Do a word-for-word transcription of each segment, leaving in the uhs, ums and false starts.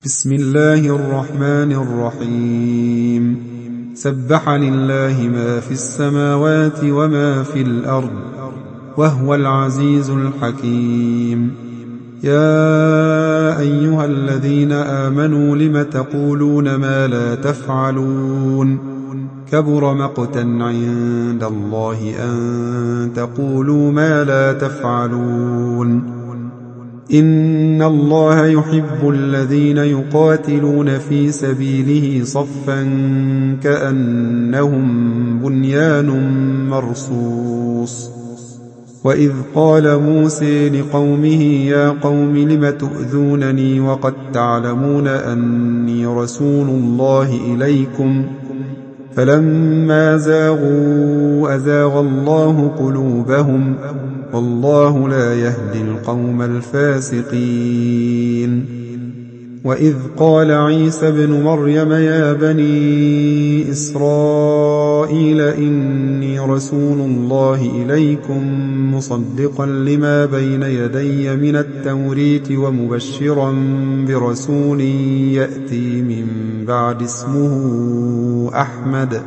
بسم الله الرحمن الرحيم سبح لله ما في السماوات وما في الأرض وهو العزيز الحكيم. يا أيها الذين آمنوا لم تقولون ما لا تفعلون كبر مقتا عند الله أن تقولوا ما لا تفعلون. إن الله يحب الذين يقاتلون في سبيله صفا كأنهم بنيان مرصوص. وإذ قال موسى لقومه يا قوم لم تؤذونني وقد تعلمون أني رسول الله إليكم فلما زاغوا أزاغ الله قلوبهم والله لا يهدي القوم الفاسقين. وإذ قال عيسى ابن مريم يا بني إسرائيل إني رسول الله إليكم مصدقا لما بين يدي من التوريت ومبشرا برسول يأتي من بعد اسمه أحمد.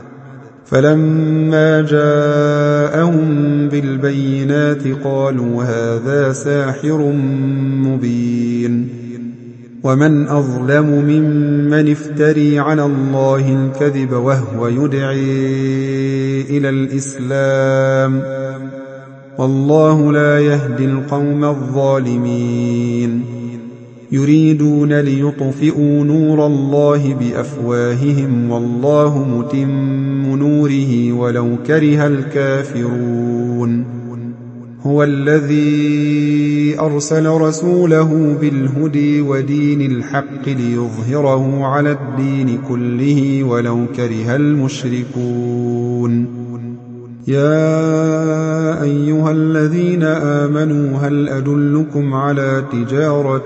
فلما جاءهم بالبينات قالوا هذا ساحر مبين. ومن أظلم ممن افتري على الله الكذب وهو يدعي إلى الإسلام والله لا يهدي القوم الظالمين. يريدون ليطفئوا نور الله بأفواههم والله متم نوره ولو كره الكافرون. هو الذي أرسل رسوله بالهدى ودين الحق ليظهره على الدين كله ولو كره المشركون. يا أيها الذين آمنوا هل أدلكم على تجارة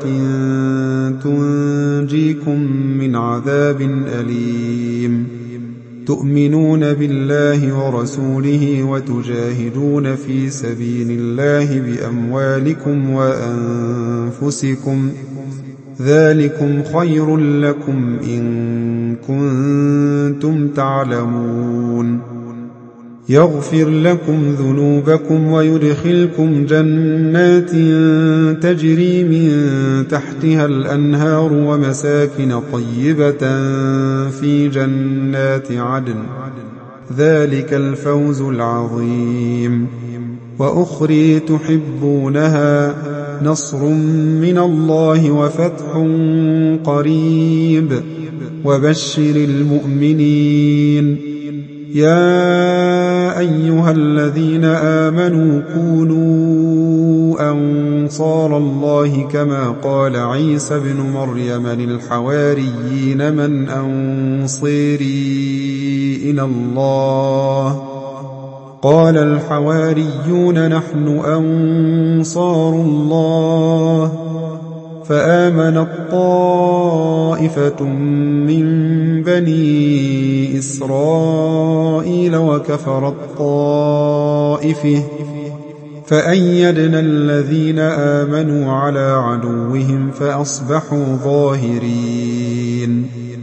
تنجيكم من عذاب أليم تؤمنون بالله ورسوله وتجاهدون في سبيل الله بأموالكم وأنفسكم ذلكم خير لكم إن كنتم تعلمون. يغفر لكم ذنوبكم ويدخلكم جنات تجري من تحتها الأنهار ومساكن طيبة في جنات عدن ذلك الفوز العظيم. وأخرى تحبونها نصر من الله وفتح قريب وبشر المؤمنين. يا أيها الذين آمنوا كونوا أنصار الله كما قال عيسى ابن مريم للحواريين من أنصاري إلى الله قال الحواريون نحن أنصار الله. فآمنت طائفة من بني إسرائيل وكفرت طائفة فأيدنا الذين آمنوا على عدوهم فأصبحوا ظاهرين.